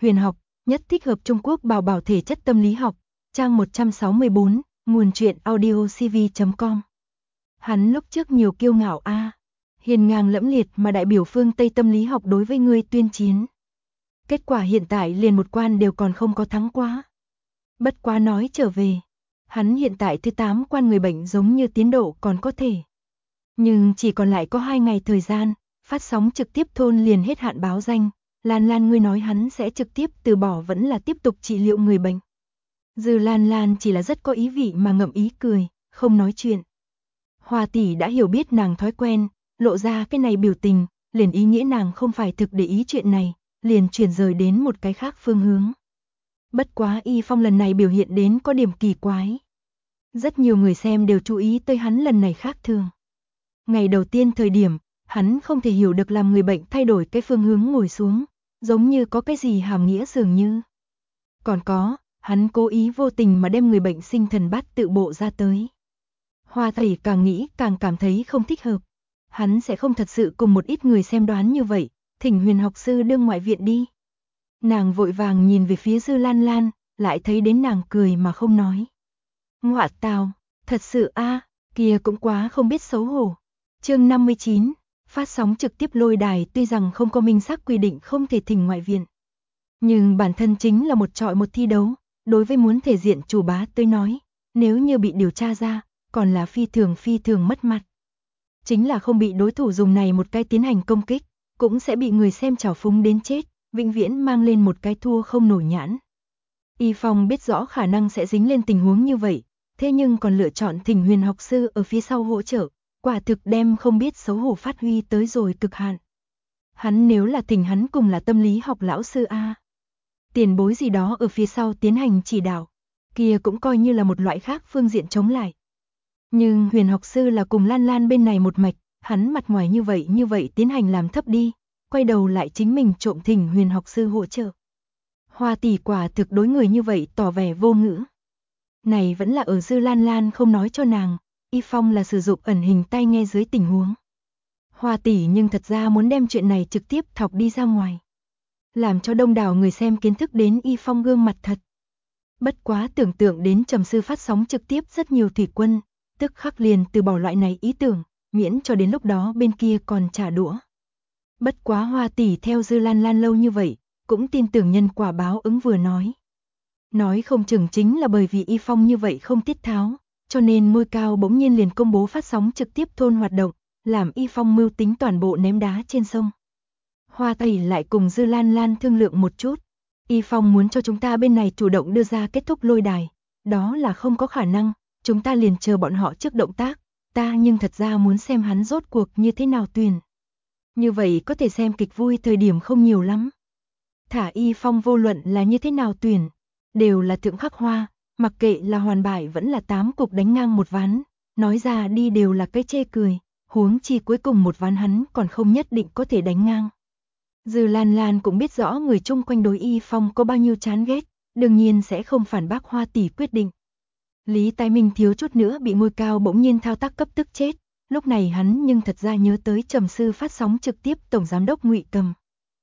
Huyền học, nhất thích hợp Trung Quốc bảo bảo thể chất tâm lý học, trang 164, nguồn truyện audiocv.com. Hắn lúc trước nhiều kiêu ngạo hiền ngang lẫm liệt mà đại biểu phương Tây tâm lý học đối với ngươi tuyên chiến. Kết quả hiện tại liền một quan đều còn không có thắng quá. Bất quá nói trở về, hắn hiện tại thứ 8 quan người bệnh giống như tiến độ còn có thể. Nhưng chỉ còn lại có 2 ngày thời gian, phát sóng trực tiếp thôn liền hết hạn báo danh. Lan Lan ngươi nói hắn sẽ trực tiếp từ bỏ vẫn là tiếp tục trị liệu người bệnh. Dư Lan Lan chỉ là rất có ý vị mà ngậm ý cười, không nói chuyện. Hoa tỷ đã hiểu biết nàng thói quen, lộ ra cái này biểu tình, liền ý nghĩa nàng không phải thực để ý chuyện này, liền chuyển rời đến một cái khác phương hướng. Bất quá Y Phong lần này biểu hiện đến có điểm kỳ quái. Rất nhiều người xem đều chú ý tới hắn lần này khác thường. Ngày đầu tiên thời điểm, hắn không thể hiểu được làm người bệnh thay đổi cái phương hướng ngồi xuống, giống như có cái gì hàm nghĩa dường như. Còn có, hắn cố ý vô tình mà đem người bệnh sinh thần bát tự bộ ra tới. Hoa tỷ càng nghĩ càng cảm thấy không thích hợp. Hắn sẽ không thật sự cùng một ít người xem đoán như vậy, thỉnh Huyền học sư đương ngoại viện đi. Nàng vội vàng nhìn về phía Dư Lan Lan, lại thấy đến nàng cười mà không nói. Ngọa tào, thật sự kia cũng quá không biết xấu hổ. Chương 59, phát sóng trực tiếp lôi đài tuy rằng không có minh xác quy định không thể thỉnh ngoại viện. Nhưng bản thân chính là một chọi một thi đấu, đối với muốn thể diện chủ bá tới nói, nếu như bị điều tra ra, còn là phi thường mất mặt. Chính là không bị đối thủ dùng này một cái tiến hành công kích, cũng sẽ bị người xem trào phúng đến chết, vĩnh viễn mang lên một cái thua không nổi nhãn. Y Phong biết rõ khả năng sẽ dính lên tình huống như vậy, thế nhưng còn lựa chọn thỉnh Huyền học sư ở phía sau hỗ trợ, quả thực đem không biết xấu hổ phát huy tới rồi cực hạn. Hắn nếu là thỉnh hắn cùng là tâm lý học lão sư tiền bối gì đó ở phía sau tiến hành chỉ đạo, kia cũng coi như là một loại khác phương diện chống lại. Nhưng Huyền học sư là cùng Lan Lan bên này một mạch, hắn mặt ngoài như vậy tiến hành làm thấp đi, quay đầu lại chính mình trộm thỉnh Huyền học sư hỗ trợ. Hoa tỷ quả thực đối người như vậy tỏ vẻ vô ngữ. Này vẫn là ở Dư Lan Lan không nói cho nàng, Y Phong là sử dụng ẩn hình tai nghe dưới tình huống. Hoa tỷ nhưng thật ra muốn đem chuyện này trực tiếp thọc đi ra ngoài, làm cho đông đảo người xem kiến thức đến Y Phong gương mặt thật. Bất quá tưởng tượng đến trầm sư phát sóng trực tiếp rất nhiều thủy quân, tức khắc liền từ bỏ loại này ý tưởng, miễn cho đến lúc đó bên kia còn trả đũa. Bất quá Hoa tỷ theo Dư Lan Lan lâu như vậy, cũng tin tưởng nhân quả báo ứng vừa nói. Nói không chừng chính là bởi vì Y Phong như vậy không tiết tháo, cho nên Ngôi Cao bỗng nhiên liền công bố phát sóng trực tiếp thôn hoạt động, làm Y Phong mưu tính toàn bộ ném đá trên sông. Hoa tỷ lại cùng Dư Lan Lan thương lượng một chút. Y Phong muốn cho chúng ta bên này chủ động đưa ra kết thúc lôi đài, đó là không có khả năng, chúng ta liền chờ bọn họ trước động tác, ta nhưng thật ra muốn xem hắn rốt cuộc như thế nào tuyển. Như vậy có thể xem kịch vui thời điểm không nhiều lắm. Thả Y Phong vô luận là như thế nào tuyển, đều là thượng khắc hoa, mặc kệ là hoàn bại vẫn là 8 cục đánh ngang một ván, nói ra đi đều là cái chê cười, huống chi cuối cùng một ván hắn còn không nhất định có thể đánh ngang. Dư Lan Lan cũng biết rõ người chung quanh đối Y Phong có bao nhiêu chán ghét, đương nhiên sẽ không phản bác Hoa tỷ quyết định. Lý Tái Minh thiếu chút nữa bị Ngôi Cao bỗng nhiên thao tác cấp tức chết, lúc này hắn nhưng thật ra nhớ tới trầm sư phát sóng trực tiếp tổng giám đốc Ngụy Cầm.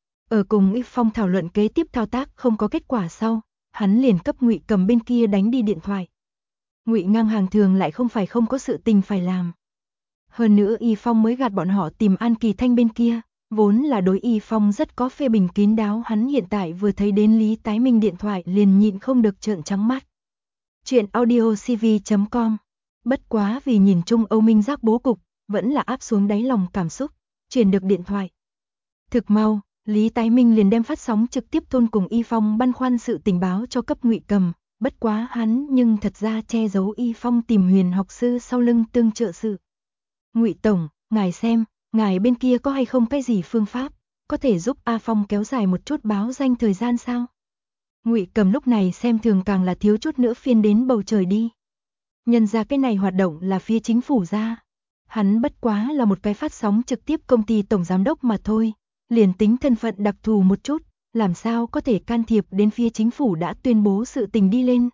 Ở cùng Y Phong thảo luận kế tiếp thao tác không có kết quả sau, hắn liền cấp Ngụy Cầm bên kia đánh đi điện thoại. Ngụy ngang hàng thường lại không phải không có sự tình phải làm. Hơn nữa Y Phong mới gạt bọn họ tìm An Kỳ Thanh bên kia, vốn là đối Y Phong rất có phê bình kín đáo, hắn hiện tại vừa thấy đến Lý Tái Minh điện thoại liền nhịn không được trợn trắng mắt. Chuyện audiocv.com. Bất quá vì nhìn chung Âu Minh Giác bố cục, vẫn là áp xuống đáy lòng cảm xúc, truyền được điện thoại. Thực mau, Lý Tái Minh liền đem phát sóng trực tiếp thôn cùng Y Phong băn khoăn sự tình báo cho cấp Ngụy Cầm, bất quá hắn nhưng thật ra che giấu Y Phong tìm Huyền học sư sau lưng tương trợ sự. Ngụy tổng, ngài xem, ngài bên kia có hay không cái gì phương pháp, có thể giúp A Phong kéo dài một chút báo danh thời gian sao? Ngụy Cầm lúc này xem thường càng là thiếu chút nữa phiên đến bầu trời đi. Nhân ra cái này hoạt động là phía chính phủ ra. Hắn bất quá là một cái phát sóng trực tiếp công ty tổng giám đốc mà thôi, liền tính thân phận đặc thù một chút, làm sao có thể can thiệp đến phía chính phủ đã tuyên bố sự tình đi lên.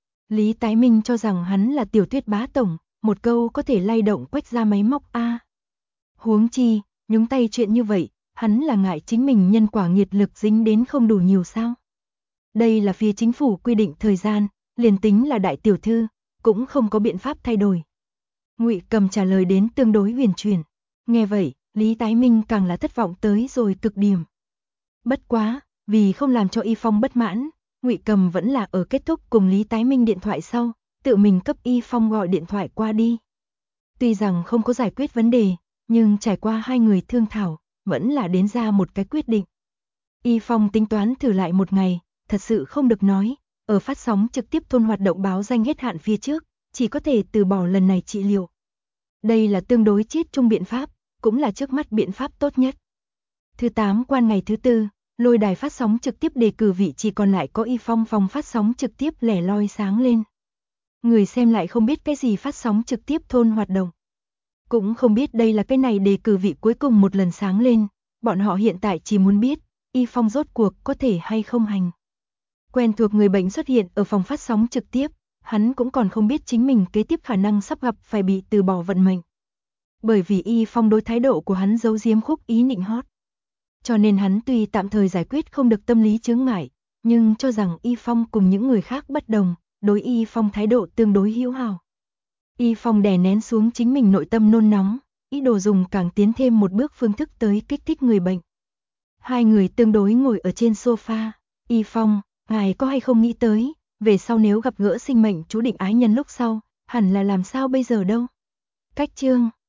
Lý Tái Minh cho rằng hắn là tiểu thuyết bá tổng, một câu có thể lay động quách ra máy móc Huống chi, nhúng tay chuyện như vậy, hắn là ngại chính mình nhân quả nghiệt lực dính đến không đủ nhiều sao? Đây là phía chính phủ quy định thời gian, liền tính là đại tiểu thư, cũng không có biện pháp thay đổi. Ngụy Cầm trả lời đến tương đối huyền chuyển. Nghe vậy, Lý Tái Minh càng là thất vọng tới rồi cực điểm. Bất quá, vì không làm cho Y Phong bất mãn, Ngụy Cầm vẫn là ở kết thúc cùng Lý Tái Minh điện thoại sau, tự mình cấp Y Phong gọi điện thoại qua đi. Tuy rằng không có giải quyết vấn đề, nhưng trải qua hai người thương thảo, vẫn là đến ra một cái quyết định. Y Phong tính toán thử lại một ngày, thật sự không được nói, ở phát sóng trực tiếp thôn hoạt động báo danh hết hạn phía trước, chỉ có thể từ bỏ lần này trị liệu. Đây là tương đối chiết chung biện pháp, cũng là trước mắt biện pháp tốt nhất. Thứ 8 qua ngày thứ 4, lôi đài phát sóng trực tiếp đề cử vị chỉ còn lại có Y Phong phòng phát sóng trực tiếp lẻ loi sáng lên. Người xem lại không biết cái gì phát sóng trực tiếp thôn hoạt động. Cũng không biết đây là cái này đề cử vị cuối cùng một lần sáng lên, bọn họ hiện tại chỉ muốn biết, Y Phong rốt cuộc có thể hay không hành. Quen thuộc người bệnh xuất hiện ở phòng phát sóng trực tiếp, hắn cũng còn không biết chính mình kế tiếp khả năng sắp gặp phải bị từ bỏ vận mệnh. Bởi vì Y Phong đối thái độ của hắn giấu giếm khúc ý nịnh hót. Cho nên hắn tuy tạm thời giải quyết không được tâm lý chướng ngại, nhưng cho rằng Y Phong cùng những người khác bất đồng, đối Y Phong thái độ tương đối hữu hảo. Y Phong đè nén xuống chính mình nội tâm nôn nóng, ý đồ dùng càng tiến thêm một bước phương thức tới kích thích người bệnh. Hai người tương đối ngồi ở trên sofa, Y Phong, ngài có hay không nghĩ tới, về sau nếu gặp gỡ sinh mệnh chú định ái nhân lúc sau, hẳn là làm sao bây giờ đâu. Cách chương